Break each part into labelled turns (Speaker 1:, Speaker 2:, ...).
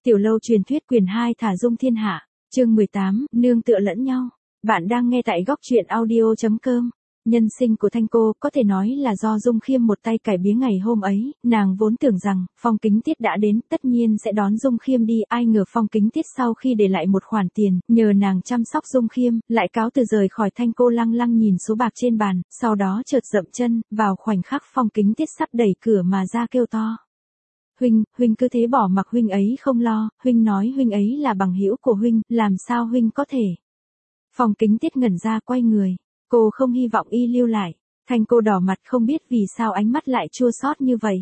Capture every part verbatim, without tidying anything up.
Speaker 1: Tiểu lâu truyền thuyết quyền hai thả dung thiên hạ, chương mười tám, nương tựa lẫn nhau. Bạn đang nghe tại góc truyện audio chấm com. Nhân sinh của Thanh Cô có thể nói là do Dung Khiêm một tay cải biến ngày hôm ấy, nàng vốn tưởng rằng Phong Kính Tiết đã đến, tất nhiên sẽ đón Dung Khiêm đi, ai ngờ Phong Kính Tiết sau khi để lại một khoản tiền, nhờ nàng chăm sóc Dung Khiêm, lại cáo từ rời khỏi Thanh Cô lăng lăng nhìn số bạc trên bàn, sau đó chợt dậm chân, vào khoảnh khắc Phong Kính Tiết sắp đẩy cửa mà ra kêu to. Huynh, huynh cứ thế bỏ mặc huynh ấy không lo, huynh nói huynh ấy là bằng hữu của huynh, làm sao huynh có thể. Phong Kính Tiết ngẩn ra quay người, cô không hy vọng y lưu lại. Thanh Cô đỏ mặt không biết vì sao ánh mắt lại chua xót như vậy.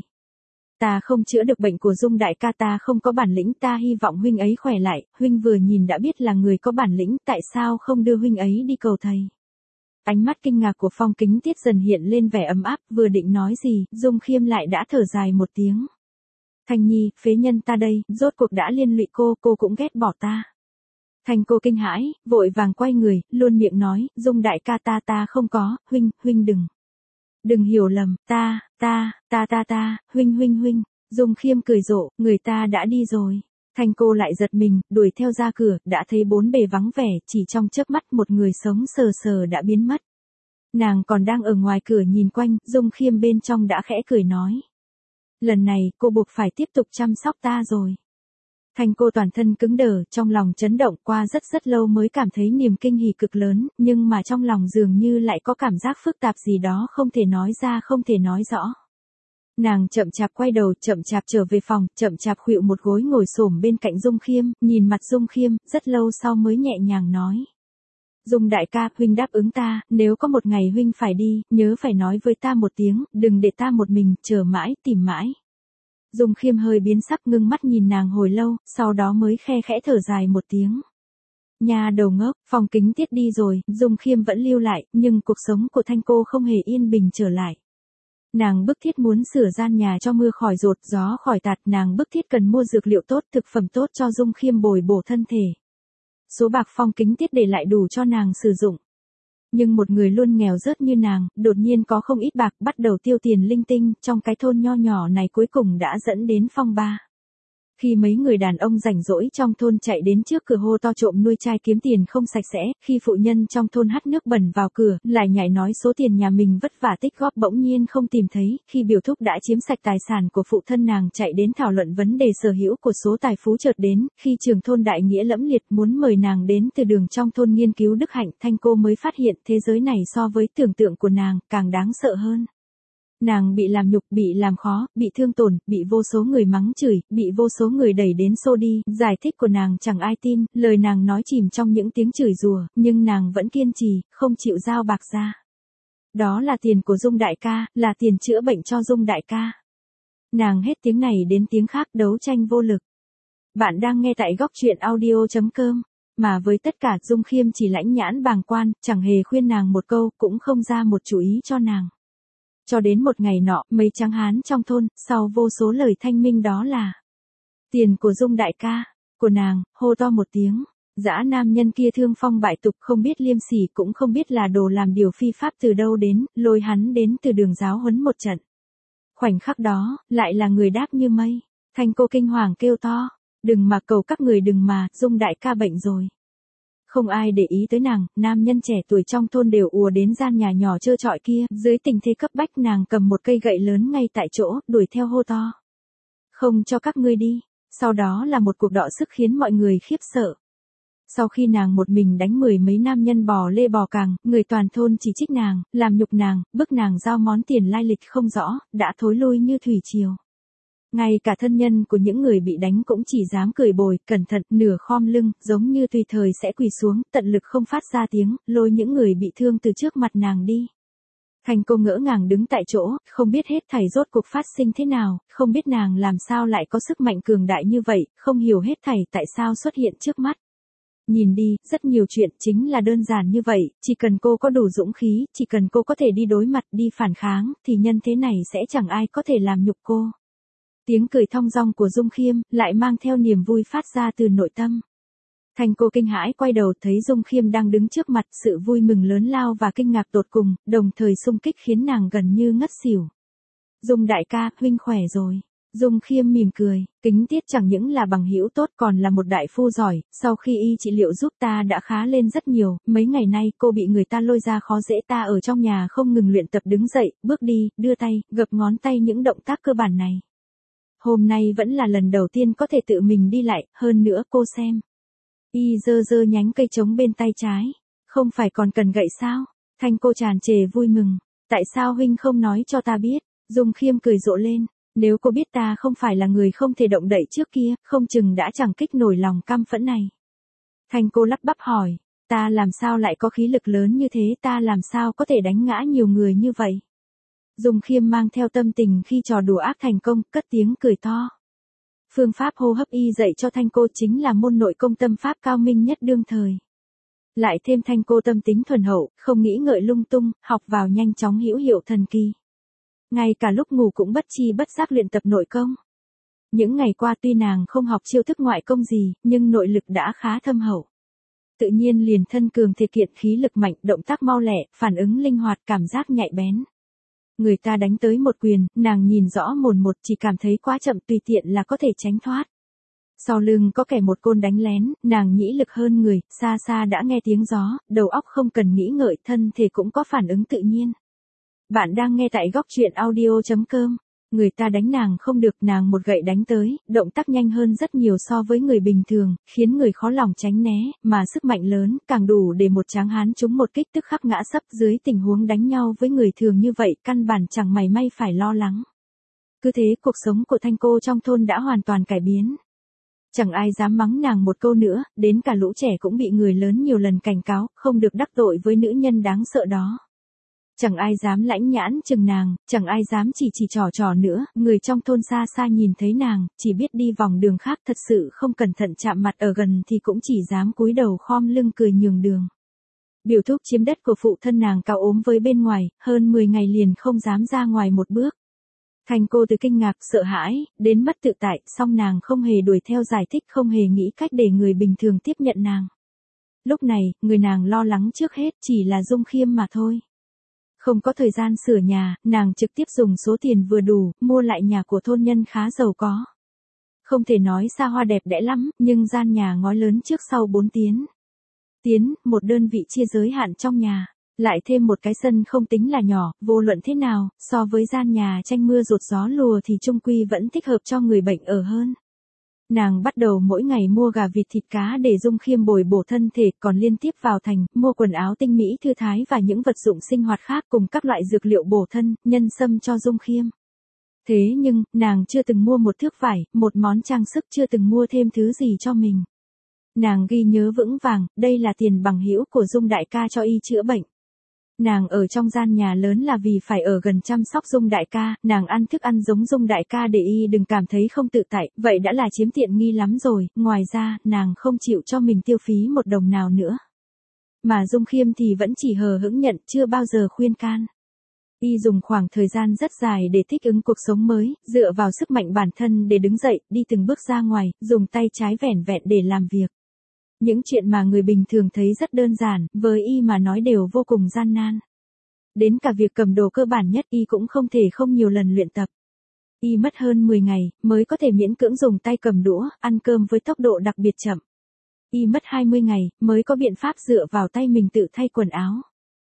Speaker 1: Ta không chữa được bệnh của Dung đại ca, ta không có bản lĩnh, ta hy vọng huynh ấy khỏe lại, huynh vừa nhìn đã biết là người có bản lĩnh, tại sao không đưa huynh ấy đi cầu thầy. Ánh mắt kinh ngạc của Phong Kính Tiết dần hiện lên vẻ ấm áp, vừa định nói gì, Dung Khiêm lại đã thở dài một tiếng. Thanh Nhi, phế nhân ta đây, rốt cuộc đã liên lụy cô, cô cũng ghét bỏ ta. Thanh Cô kinh hãi, vội vàng quay người, luôn miệng nói, Dung đại ca ta ta không có, huynh, huynh đừng. Đừng hiểu lầm, ta, ta, ta ta ta, huynh huynh huynh. Dung Khiêm cười rộ, người ta đã đi rồi. Thanh Cô lại giật mình, đuổi theo ra cửa, đã thấy bốn bề vắng vẻ, chỉ trong chớp mắt một người sống sờ sờ đã biến mất. Nàng còn đang ở ngoài cửa nhìn quanh, Dung Khiêm bên trong đã khẽ cười nói. Lần này, cô buộc phải tiếp tục chăm sóc ta rồi. Thanh Cô toàn thân cứng đờ, trong lòng chấn động, qua rất rất lâu mới cảm thấy niềm kinh hỉ cực lớn, nhưng mà trong lòng dường như lại có cảm giác phức tạp gì đó không thể nói ra, không thể nói rõ. Nàng chậm chạp quay đầu, chậm chạp trở về phòng, chậm chạp khuỵu một gối ngồi xổm bên cạnh Dung Khiêm, nhìn mặt Dung Khiêm, rất lâu sau mới nhẹ nhàng nói. Dung đại ca, huynh đáp ứng ta, nếu có một ngày huynh phải đi, nhớ phải nói với ta một tiếng, đừng để ta một mình, chờ mãi, tìm mãi. Dung Khiêm hơi biến sắc, ngưng mắt nhìn nàng hồi lâu, sau đó mới khe khẽ thở dài một tiếng. Nhà đầu ngốc, Phong Kính Tiết đi rồi, Dung Khiêm vẫn lưu lại, nhưng cuộc sống của Thanh Cô không hề yên bình trở lại. Nàng bức thiết muốn sửa gian nhà cho mưa khỏi rột, gió khỏi tạt, nàng bức thiết cần mua dược liệu tốt, thực phẩm tốt cho Dung Khiêm bồi bổ thân thể. Số bạc Phong Kính Tiết để lại đủ cho nàng sử dụng. Nhưng một người luôn nghèo rớt như nàng, đột nhiên có không ít bạc, bắt đầu tiêu tiền linh tinh, trong cái thôn nho nhỏ này cuối cùng đã dẫn đến phong ba. Khi mấy người đàn ông rảnh rỗi trong thôn chạy đến trước cửa hô to trộm nuôi trai kiếm tiền không sạch sẽ, khi phụ nhân trong thôn hắt nước bẩn vào cửa, lại nhảy nói số tiền nhà mình vất vả tích góp bỗng nhiên không tìm thấy, khi biểu thúc đã chiếm sạch tài sản của phụ thân nàng chạy đến thảo luận vấn đề sở hữu của số tài phú chợt đến, khi trưởng thôn đại nghĩa lẫm liệt muốn mời nàng đến từ đường trong thôn nghiên cứu đức hạnh, Thanh Cô mới phát hiện thế giới này so với tưởng tượng của nàng, càng đáng sợ hơn. Nàng bị làm nhục, bị làm khó, bị thương tổn, bị vô số người mắng chửi, bị vô số người đẩy đến xô đi, giải thích của nàng chẳng ai tin, lời nàng nói chìm trong những tiếng chửi rủa, nhưng nàng vẫn kiên trì, không chịu giao bạc ra. Đó là tiền của Dung đại ca, là tiền chữa bệnh cho Dung đại ca. Nàng hết tiếng này đến tiếng khác đấu tranh vô lực. Bạn đang nghe tại góc truyện audio chấm com, mà với tất cả Dung Khiêm chỉ lãnh nhãn bàng quan, chẳng hề khuyên nàng một câu, cũng không ra một chủ ý cho nàng. Cho đến một ngày nọ, mấy tráng hán trong thôn, sau vô số lời thanh minh đó là tiền của Dung đại ca, của nàng, hô to một tiếng. Dã nam nhân kia thương phong bại tục, không biết liêm sỉ, cũng không biết là đồ làm điều phi pháp từ đâu đến, lôi hắn đến từ đường giáo huấn một trận. Khoảnh khắc đó, lại là người đáp như mây. Thanh Cô kinh hoàng kêu to, đừng mà cầu các người, đừng mà, Dung đại ca bệnh rồi. Không ai để ý tới nàng, nam nhân trẻ tuổi trong thôn đều ùa đến gian nhà nhỏ trơ trọi kia, dưới tình thế cấp bách nàng cầm một cây gậy lớn ngay tại chỗ, đuổi theo hô to. Không cho các ngươi đi, sau đó là một cuộc đọ sức khiến mọi người khiếp sợ. Sau khi nàng một mình đánh mười mấy nam nhân bò lê bò càng, người toàn thôn chỉ trích nàng, làm nhục nàng, bức nàng giao món tiền lai lịch không rõ, đã thối lui như thủy triều. Ngay cả thân nhân của những người bị đánh cũng chỉ dám cười bồi, cẩn thận, nửa khom lưng, giống như tùy thời sẽ quỳ xuống, tận lực không phát ra tiếng, lôi những người bị thương từ trước mặt nàng đi. Thanh Cô ngỡ ngàng đứng tại chỗ, không biết hết thảy rốt cuộc phát sinh thế nào, không biết nàng làm sao lại có sức mạnh cường đại như vậy, không hiểu hết thảy tại sao xuất hiện trước mắt. Nhìn đi, rất nhiều chuyện chính là đơn giản như vậy, chỉ cần cô có đủ dũng khí, chỉ cần cô có thể đi đối mặt, đi phản kháng, thì nhân thế này sẽ chẳng ai có thể làm nhục cô. Tiếng cười thong dong của Dung Khiêm, lại mang theo niềm vui phát ra từ nội tâm. Thanh Cô kinh hãi quay đầu thấy Dung Khiêm đang đứng trước mặt, sự vui mừng lớn lao và kinh ngạc tột cùng, đồng thời xung kích khiến nàng gần như ngất xỉu. Dung đại ca, huynh khỏe rồi. Dung Khiêm mỉm cười, Kính Tiết chẳng những là bằng hữu tốt còn là một đại phu giỏi, sau khi y trị liệu giúp ta đã khá lên rất nhiều, mấy ngày nay cô bị người ta lôi ra khó dễ, ta ở trong nhà không ngừng luyện tập đứng dậy, bước đi, đưa tay, gập ngón tay những động tác cơ bản này. Hôm nay vẫn là lần đầu tiên có thể tự mình đi lại, hơn nữa cô xem. Y giơ giơ nhánh cây trống bên tay trái, không phải còn cần gậy sao? Thanh cô tràn trề vui mừng, tại sao huynh không nói cho ta biết? Dung Khiêm cười rộ lên. Nếu cô biết ta không phải là người không thể động đậy trước kia, không chừng đã chẳng kích nổi lòng căm phẫn này. Thanh cô lắp bắp hỏi, ta làm sao lại có khí lực lớn như thế, ta làm sao có thể đánh ngã nhiều người như vậy? Dung Khiêm mang theo tâm tình khi trò đùa ác thành công, cất tiếng cười to. Phương pháp hô hấp y dạy cho Thanh cô chính là môn nội công tâm pháp cao minh nhất đương thời. Lại thêm Thanh cô tâm tính thuần hậu, không nghĩ ngợi lung tung, học vào nhanh chóng hữu hiệu thần kỳ. Ngay cả lúc ngủ cũng bất chi bất giác luyện tập nội công. Những ngày qua tuy nàng không học chiêu thức ngoại công gì, nhưng nội lực đã khá thâm hậu. Tự nhiên liền thân cường thể kiện, khí lực mạnh, động tác mau lẹ, phản ứng linh hoạt, cảm giác nhạy bén. Người ta đánh tới một quyền, nàng nhìn rõ mồn một, chỉ cảm thấy quá chậm, tùy tiện là có thể tránh thoát. Sau lưng có kẻ một côn đánh lén, nàng nhĩ lực hơn người, xa xa đã nghe tiếng gió, đầu óc không cần nghĩ ngợi, thân thể cũng có phản ứng tự nhiên. Bạn đang nghe tại góc truyện audio chấm com. Người ta đánh nàng không được, nàng một gậy đánh tới, động tác nhanh hơn rất nhiều so với người bình thường, khiến người khó lòng tránh né, mà sức mạnh lớn, càng đủ để một tráng hán trúng một kích tức khắc ngã sấp. Dưới tình huống đánh nhau với người thường như vậy, căn bản chẳng mảy may phải lo lắng. Cứ thế cuộc sống của Thanh cô trong thôn đã hoàn toàn cải biến. Chẳng ai dám mắng nàng một câu nữa, đến cả lũ trẻ cũng bị người lớn nhiều lần cảnh cáo, không được đắc tội với nữ nhân đáng sợ đó. Chẳng ai dám lãnh nhãn chừng nàng, chẳng ai dám chỉ chỉ trò trò nữa, người trong thôn xa xa nhìn thấy nàng, chỉ biết đi vòng đường khác, thật sự không cẩn thận chạm mặt ở gần thì cũng chỉ dám cúi đầu khom lưng cười nhường đường. Biểu thúc chiếm đất của phụ thân nàng cao ốm với bên ngoài, hơn mười ngày liền không dám ra ngoài một bước. Thanh cô từ kinh ngạc, sợ hãi, đến mất tự tại, song nàng không hề đuổi theo giải thích, không hề nghĩ cách để người bình thường tiếp nhận nàng. Lúc này, người nàng lo lắng trước hết chỉ là Dung Khiêm mà thôi. Không có thời gian sửa nhà, nàng trực tiếp dùng số tiền vừa đủ, mua lại nhà của thôn nhân khá giàu có. Không thể nói xa hoa đẹp đẽ lắm, nhưng gian nhà ngói lớn trước sau bốn tiến. Tiến, một đơn vị chia giới hạn trong nhà. Lại thêm một cái sân không tính là nhỏ, vô luận thế nào, so với gian nhà tranh mưa rột gió lùa thì chung quy vẫn thích hợp cho người bệnh ở hơn. Nàng bắt đầu mỗi ngày mua gà vịt thịt cá để Dung Khiêm bồi bổ thân thể, còn liên tiếp vào thành, mua quần áo tinh mỹ thư thái và những vật dụng sinh hoạt khác cùng các loại dược liệu bổ thân, nhân sâm cho Dung Khiêm. Thế nhưng, nàng chưa từng mua một thước vải, một món trang sức, chưa từng mua thêm thứ gì cho mình. Nàng ghi nhớ vững vàng, đây là tiền bằng hữu của Dung đại ca cho y chữa bệnh. Nàng ở trong gian nhà lớn là vì phải ở gần chăm sóc Dung đại ca, nàng ăn thức ăn giống Dung đại ca để y đừng cảm thấy không tự tại, vậy đã là chiếm tiện nghi lắm rồi, ngoài ra, nàng không chịu cho mình tiêu phí một đồng nào nữa. Mà Dung Khiêm thì vẫn chỉ hờ hững nhận, chưa bao giờ khuyên can. Y dùng khoảng thời gian rất dài để thích ứng cuộc sống mới, dựa vào sức mạnh bản thân để đứng dậy, đi từng bước ra ngoài, dùng tay trái vẻn vẹn để làm việc. Những chuyện mà người bình thường thấy rất đơn giản, với y mà nói đều vô cùng gian nan. Đến cả việc cầm đồ cơ bản nhất y cũng không thể không nhiều lần luyện tập. Y mất hơn mười ngày, mới có thể miễn cưỡng dùng tay cầm đũa, ăn cơm với tốc độ đặc biệt chậm. Y mất hai mươi ngày, mới có biện pháp dựa vào tay mình tự thay quần áo.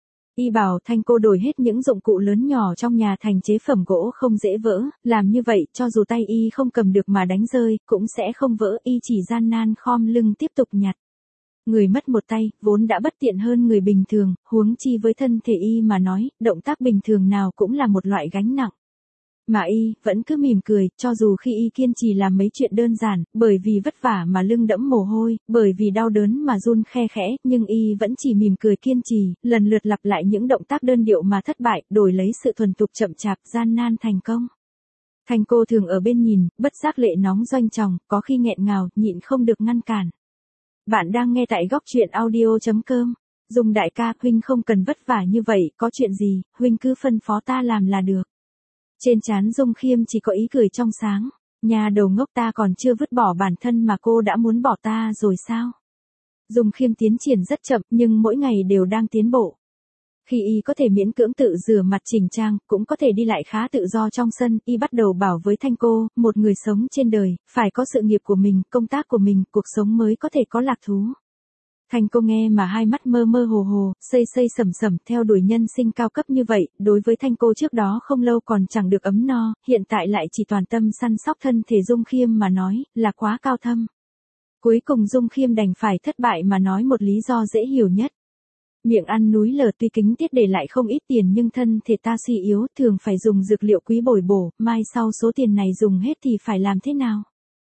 Speaker 1: Y bảo Thanh cô đổi hết những dụng cụ lớn nhỏ trong nhà thành chế phẩm gỗ không dễ vỡ, làm như vậy cho dù tay y không cầm được mà đánh rơi, cũng sẽ không vỡ, y chỉ gian nan khom lưng tiếp tục nhặt. Người mất một tay, vốn đã bất tiện hơn người bình thường, huống chi với thân thể y mà nói, động tác bình thường nào cũng là một loại gánh nặng. Mà y, vẫn cứ mỉm cười, cho dù khi y kiên trì làm mấy chuyện đơn giản, bởi vì vất vả mà lưng đẫm mồ hôi, bởi vì đau đớn mà run khe khẽ, nhưng y vẫn chỉ mỉm cười kiên trì, lần lượt lặp lại những động tác đơn điệu mà thất bại, đổi lấy sự thuần thục chậm chạp, gian nan thành công. Thanh cô thường ở bên nhìn, bất giác lệ nóng doanh tròng, có khi nghẹn ngào, nhịn không được ngăn cản. Bạn đang nghe tại góc truyện audio chấm com. Dung đại ca, huynh không cần vất vả như vậy, có chuyện gì, huynh cứ phân phó ta làm là được. Trên trán Dung Khiêm chỉ có ý cười trong sáng. Nhà đầu ngốc, ta còn chưa vứt bỏ bản thân mà cô đã muốn bỏ ta rồi sao? Dung Khiêm tiến triển rất chậm nhưng mỗi ngày đều đang tiến bộ. Khi y có thể miễn cưỡng tự rửa mặt chỉnh trang, cũng có thể đi lại khá tự do trong sân, y bắt đầu bảo với Thanh cô, một người sống trên đời, phải có sự nghiệp của mình, công tác của mình, cuộc sống mới có thể có lạc thú. Thanh cô nghe mà hai mắt mơ mơ hồ hồ, xây xây sẩm sẩm theo đuổi nhân sinh cao cấp như vậy, đối với Thanh cô trước đó không lâu còn chẳng được ấm no, hiện tại lại chỉ toàn tâm săn sóc thân thể Dung Khiêm mà nói, là quá cao thâm. Cuối cùng Dung Khiêm đành phải thất bại mà nói một lý do dễ hiểu nhất. Miệng ăn núi lở tuy kính tiết để lại không ít tiền nhưng thân thể ta suy yếu, thường phải dùng dược liệu quý bồi bổ, mai sau số tiền này dùng hết thì phải làm thế nào?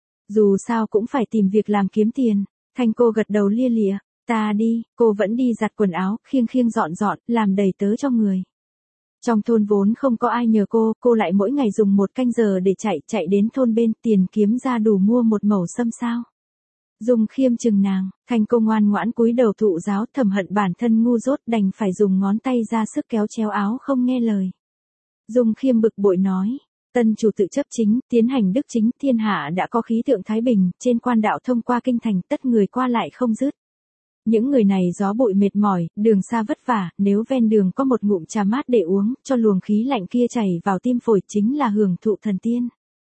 Speaker 1: Dù sao cũng phải tìm việc làm kiếm tiền. Thanh cô gật đầu lia lịa, ta đi, cô vẫn đi giặt quần áo, khiêng khiêng dọn dọn, làm đầy tớ cho người. Trong thôn vốn không có ai nhờ cô, cô lại mỗi ngày dùng một canh giờ để chạy, chạy đến thôn bên, tiền kiếm ra đủ mua một mẩu sâm sao. Dung Khiêm chừng nàng, Thanh cô ngoan ngoãn cúi đầu thụ giáo, thầm hận bản thân ngu dốt đành phải dùng ngón tay ra sức kéo chéo áo không nghe lời. Dung Khiêm bực bội nói, tân chủ tự chấp chính, tiến hành đức chính, thiên hạ đã có khí tượng thái bình, trên quan đạo thông qua kinh thành tất người qua lại không dứt. Những người này gió bụi mệt mỏi, đường xa vất vả, nếu ven đường có một ngụm trà mát để uống, cho luồng khí lạnh kia chảy vào tim phổi chính là hưởng thụ thần tiên.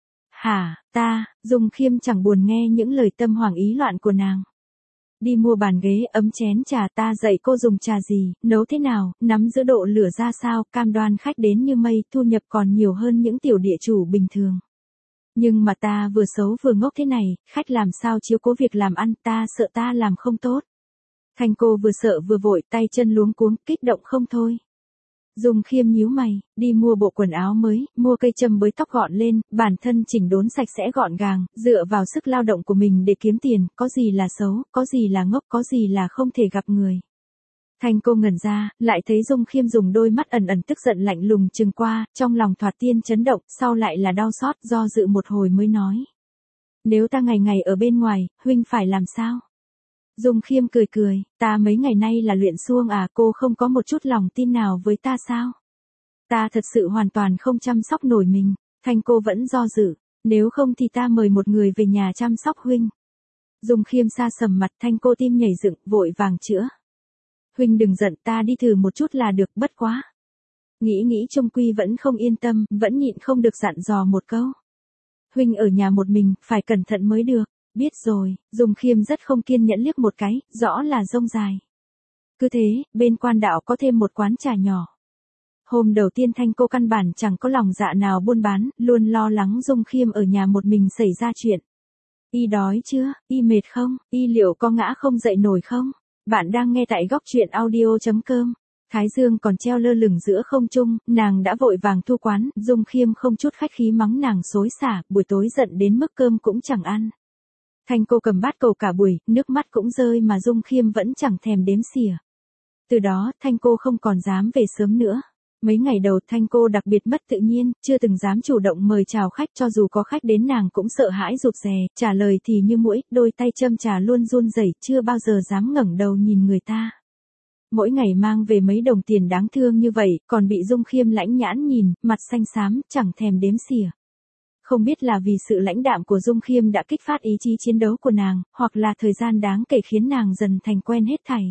Speaker 1: Hả, ta, Dung Khiêm chẳng buồn nghe những lời tâm hoàng ý loạn của nàng. Đi mua bàn ghế, ấm chén trà, ta dạy cô dùng trà gì, nấu thế nào, nắm giữ độ lửa ra sao, cam đoan khách đến như mây, thu nhập còn nhiều hơn những tiểu địa chủ bình thường. Nhưng mà ta vừa xấu vừa ngốc thế này, khách làm sao chiếu cố việc làm ăn, ta sợ ta làm không tốt. Thanh cô vừa sợ vừa vội, tay chân luống cuống, kích động không thôi. Dung Khiêm nhíu mày, đi mua bộ quần áo mới, mua cây châm bới tóc gọn lên, bản thân chỉnh đốn sạch sẽ gọn gàng, dựa vào sức lao động của mình để kiếm tiền, có gì là xấu, có gì là ngốc, có gì là không thể gặp người. Thanh cô ngẩn ra, lại thấy Dung Khiêm dùng đôi mắt ẩn ẩn tức giận lạnh lùng chừng qua, trong lòng thoạt tiên chấn động, sau lại là đau xót, do dự một hồi mới nói. Nếu ta ngày ngày ở bên ngoài, huynh phải làm sao? Dung Khiêm cười cười, ta mấy ngày nay là luyện xuông à, cô không có một chút lòng tin nào với ta sao? Ta thật sự hoàn toàn không chăm sóc nổi mình. Thanh cô vẫn do dự, nếu không thì ta mời một người về nhà chăm sóc huynh. Dung Khiêm sa sầm mặt, Thanh cô tim nhảy dựng, vội vàng chữa. Huynh đừng giận, ta đi thử một chút là được, bất quá. Nghĩ nghĩ chung quy vẫn không yên tâm, vẫn nhịn không được dặn dò một câu. Huynh ở nhà một mình, phải cẩn thận mới được. Biết rồi, Dung Khiêm rất không kiên nhẫn liếc một cái, rõ là rông dài. Cứ thế, bên quan đạo có thêm một quán trà nhỏ. Hôm đầu tiên Thanh cô căn bản chẳng có lòng dạ nào buôn bán, luôn lo lắng Dung Khiêm ở nhà một mình xảy ra chuyện. Y đói chưa, y mệt không, y liệu có ngã không dậy nổi không? Bạn đang nghe tại góc truyện audio chấm com. Thái dương còn treo lơ lửng giữa không trung, nàng đã vội vàng thu quán, Dung Khiêm không chút khách khí mắng nàng xối xả, buổi tối giận đến mức cơm cũng chẳng ăn. Thanh cô cầm bát cầu cả buổi, nước mắt cũng rơi mà Dung Khiêm vẫn chẳng thèm đếm xỉa. Từ đó, Thanh cô không còn dám về sớm nữa. Mấy ngày đầu Thanh cô đặc biệt mất tự nhiên, chưa từng dám chủ động mời chào khách, cho dù có khách đến nàng cũng sợ hãi rụt rè, trả lời thì như muỗi, đôi tay châm trà luôn run rẩy, chưa bao giờ dám ngẩng đầu nhìn người ta. Mỗi ngày mang về mấy đồng tiền đáng thương như vậy, còn bị Dung Khiêm lãnh nhãn nhìn, mặt xanh xám, chẳng thèm đếm xỉa. Không biết là vì sự lãnh đạm của Dung Khiêm đã kích phát ý chí chiến đấu của nàng, hoặc là thời gian đáng kể khiến nàng dần thành quen hết thảy.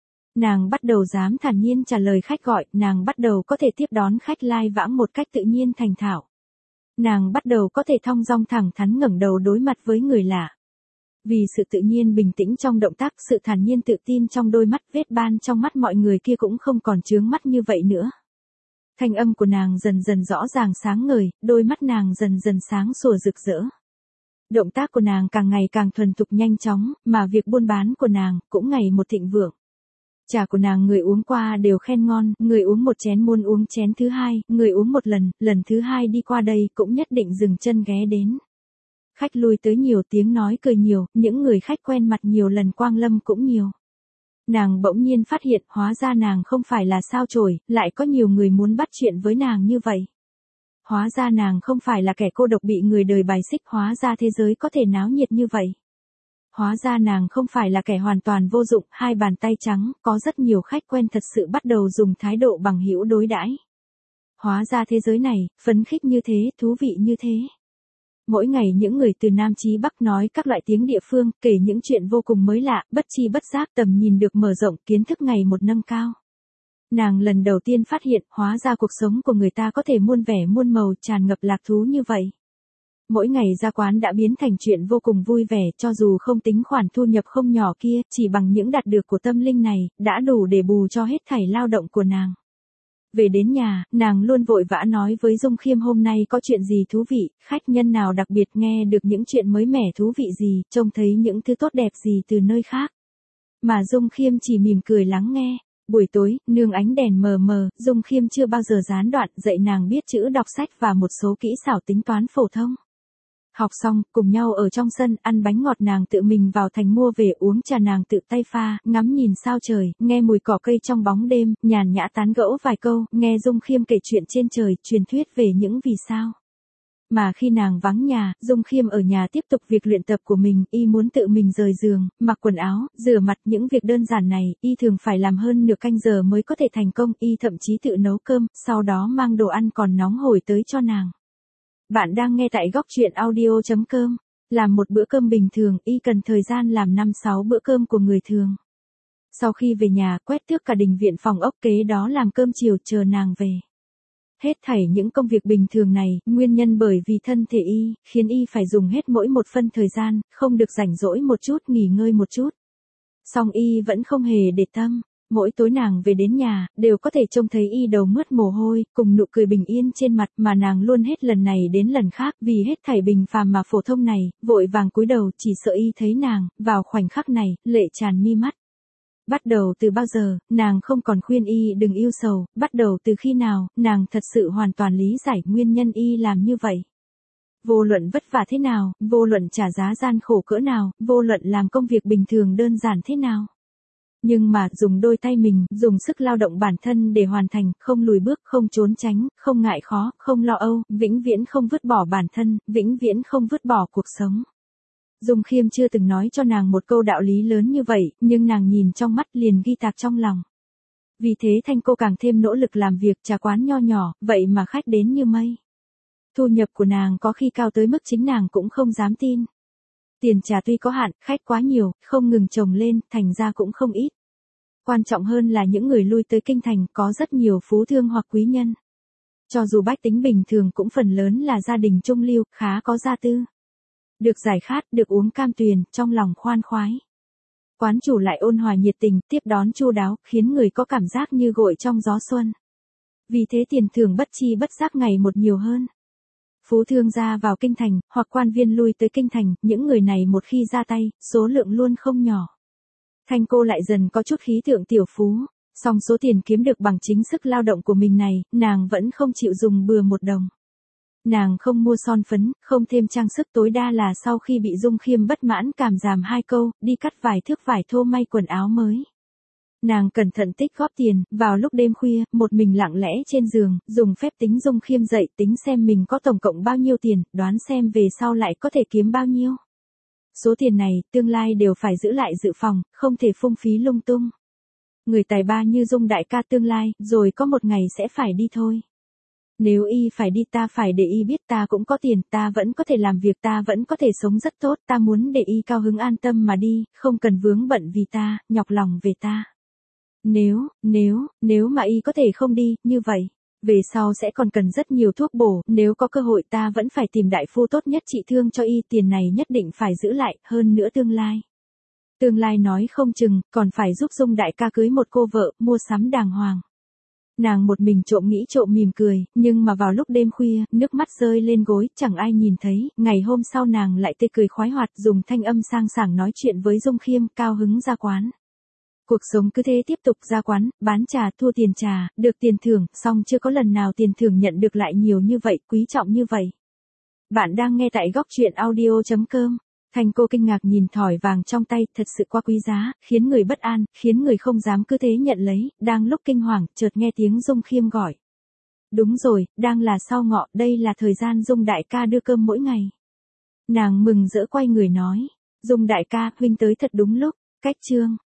Speaker 1: Nàng bắt đầu dám thản nhiên trả lời khách gọi, nàng bắt đầu có thể tiếp đón khách lai vãng một cách tự nhiên thành thạo. Nàng bắt đầu có thể thong dong thẳng thắn ngẩng đầu đối mặt với người lạ. Vì sự tự nhiên bình tĩnh trong động tác, sự thản nhiên tự tin trong đôi mắt, vết ban trong mắt mọi người kia cũng không còn chướng mắt như vậy nữa. Thanh âm của nàng dần dần rõ ràng sáng ngời, đôi mắt nàng dần dần sáng sủa rực rỡ. Động tác của nàng càng ngày càng thuần thục nhanh chóng, mà việc buôn bán của nàng cũng ngày một thịnh vượng. Trà của nàng người uống qua đều khen ngon, người uống một chén muốn uống chén thứ hai, người uống một lần, lần thứ hai đi qua đây cũng nhất định dừng chân ghé đến. Khách lui tới nhiều, tiếng nói cười nhiều, những người khách quen mặt nhiều lần quang lâm cũng nhiều. Nàng bỗng nhiên phát hiện, hóa ra nàng không phải là sao chổi, lại có nhiều người muốn bắt chuyện với nàng như vậy. Hóa ra nàng không phải là kẻ cô độc bị người đời bài xích, hóa ra thế giới có thể náo nhiệt như vậy. Hóa ra nàng không phải là kẻ hoàn toàn vô dụng, hai bàn tay trắng, có rất nhiều khách quen thật sự bắt đầu dùng thái độ bằng hữu đối đãi. Hóa ra thế giới này, phấn khích như thế, thú vị như thế. Mỗi ngày những người từ Nam chí Bắc nói các loại tiếng địa phương, kể những chuyện vô cùng mới lạ, bất chi bất giác tầm nhìn được mở rộng, kiến thức ngày một nâng cao. Nàng lần đầu tiên phát hiện, hóa ra cuộc sống của người ta có thể muôn vẻ muôn màu, tràn ngập lạc thú như vậy. Mỗi ngày ra quán đã biến thành chuyện vô cùng vui vẻ, cho dù không tính khoản thu nhập không nhỏ kia, chỉ bằng những đạt được của tâm linh này, đã đủ để bù cho hết thảy lao động của nàng. Về đến nhà, nàng luôn vội vã nói với Dung Khiêm hôm nay có chuyện gì thú vị, khách nhân nào đặc biệt nghe được những chuyện mới mẻ thú vị gì, trông thấy những thứ tốt đẹp gì từ nơi khác. Mà Dung Khiêm chỉ mỉm cười lắng nghe. Buổi tối, nương ánh đèn mờ mờ, Dung Khiêm chưa bao giờ gián đoạn dạy nàng biết chữ đọc sách và một số kỹ xảo tính toán phổ thông. Học xong, cùng nhau ở trong sân, ăn bánh ngọt nàng tự mình vào thành mua về, uống trà nàng tự tay pha, ngắm nhìn sao trời, nghe mùi cỏ cây trong bóng đêm, nhàn nhã tán gẫu vài câu, nghe Dung Khiêm kể chuyện trên trời, truyền thuyết về những vì sao. Mà khi nàng vắng nhà, Dung Khiêm ở nhà tiếp tục việc luyện tập của mình, y muốn tự mình rời giường, mặc quần áo, rửa mặt, những việc đơn giản này, y thường phải làm hơn nửa canh giờ mới có thể thành công, y thậm chí tự nấu cơm, sau đó mang đồ ăn còn nóng hổi tới cho nàng. Bạn đang nghe tại góc truyện audio chấm com. Làm một bữa cơm bình thường, y cần thời gian làm năm sáu bữa cơm của người thường. Sau khi về nhà, quét tước cả đình viện phòng ốc, kế đó làm cơm chiều chờ nàng về. Hết thảy những công việc bình thường này, nguyên nhân bởi vì thân thể y, khiến y phải dùng hết mỗi một phân thời gian, không được rảnh rỗi một chút, nghỉ ngơi một chút. Song y vẫn không hề để tâm. Mỗi tối nàng về đến nhà, đều có thể trông thấy y đầu mướt mồ hôi, cùng nụ cười bình yên trên mặt, mà nàng luôn hết lần này đến lần khác, vì hết thảy bình phàm mà phổ thông này, vội vàng cúi đầu, chỉ sợ y thấy nàng, vào khoảnh khắc này, lệ tràn mi mắt. Bắt đầu từ bao giờ, nàng không còn khuyên y đừng yêu sầu, bắt đầu từ khi nào, nàng thật sự hoàn toàn lý giải nguyên nhân y làm như vậy. Vô luận vất vả thế nào, vô luận trả giá gian khổ cỡ nào, vô luận làm công việc bình thường đơn giản thế nào. Nhưng mà, dùng đôi tay mình, dùng sức lao động bản thân để hoàn thành, không lùi bước, không trốn tránh, không ngại khó, không lo âu, vĩnh viễn không vứt bỏ bản thân, vĩnh viễn không vứt bỏ cuộc sống. Dung Khiêm chưa từng nói cho nàng một câu đạo lý lớn như vậy, nhưng nàng nhìn trong mắt liền ghi tạc trong lòng. Vì thế Thanh cô càng thêm nỗ lực làm việc, trà quán nho nhỏ, vậy mà khách đến như mây. Thu nhập của nàng có khi cao tới mức chính nàng cũng không dám tin. Tiền trà tuy có hạn, khách quá nhiều, không ngừng chồng lên, thành ra cũng không ít. Quan trọng hơn là những người lui tới kinh thành có rất nhiều phú thương hoặc quý nhân. Cho dù bách tính bình thường cũng phần lớn là gia đình trung lưu, khá có gia tư. Được giải khát, được uống cam tuyền, trong lòng khoan khoái. Quán chủ lại ôn hòa nhiệt tình, tiếp đón chu đáo, khiến người có cảm giác như gội trong gió xuân. Vì thế tiền thưởng bất chi bất giác ngày một nhiều hơn. Phú thương ra vào kinh thành, hoặc quan viên lui tới kinh thành, những người này một khi ra tay, số lượng luôn không nhỏ. Thanh cô lại dần có chút khí tượng tiểu phú, song số tiền kiếm được bằng chính sức lao động của mình này, nàng vẫn không chịu dùng bừa một đồng. Nàng không mua son phấn, không thêm trang sức, tối đa là sau khi bị Dung Khiêm bất mãn cảm giảm hai câu, đi cắt vài thước vải thô may quần áo mới. Nàng cẩn thận tích góp tiền, vào lúc đêm khuya, một mình lặng lẽ trên giường, dùng phép tính Dung Khiêm dậy tính xem mình có tổng cộng bao nhiêu tiền, đoán xem về sau lại có thể kiếm bao nhiêu. Số tiền này, tương lai đều phải giữ lại dự phòng, không thể phung phí lung tung. Người tài ba như Dung đại ca tương lai, rồi có một ngày sẽ phải đi thôi. Nếu y phải đi ta phải để y biết ta cũng có tiền, ta vẫn có thể làm việc, ta vẫn có thể sống rất tốt, ta muốn để y cao hứng an tâm mà đi, không cần vướng bận vì ta, nhọc lòng về ta. Nếu, nếu, nếu mà y có thể không đi, như vậy, về sau sẽ còn cần rất nhiều thuốc bổ, nếu có cơ hội ta vẫn phải tìm đại phu tốt nhất trị thương cho y, tiền này nhất định phải giữ lại, hơn nữa tương lai. Tương lai nói không chừng, còn phải giúp Dung đại ca cưới một cô vợ, mua sắm đàng hoàng. Nàng một mình trộm nghĩ trộm mỉm cười, nhưng mà vào lúc đêm khuya, nước mắt rơi lên gối, chẳng ai nhìn thấy, ngày hôm sau nàng lại tươi cười khoái hoạt, dùng thanh âm sang sảng nói chuyện với Dung Khiêm, cao hứng ra quán. Cuộc sống cứ thế tiếp tục, ra quán, bán trà, thua tiền trà, được tiền thưởng, song chưa có lần nào tiền thưởng nhận được lại nhiều như vậy, quý trọng như vậy. Bạn đang nghe tại góc truyện audio chấm com. Thanh cô kinh ngạc nhìn thỏi vàng trong tay, thật sự quá quý giá, khiến người bất an, khiến người không dám cứ thế nhận lấy, đang lúc kinh hoàng, chợt nghe tiếng Dung Khiêm gọi. Đúng rồi, đang là sau ngọ, đây là thời gian Dung đại ca đưa cơm mỗi ngày. Nàng mừng rỡ quay người nói, Dung đại ca, huynh tới thật đúng lúc, cách chương.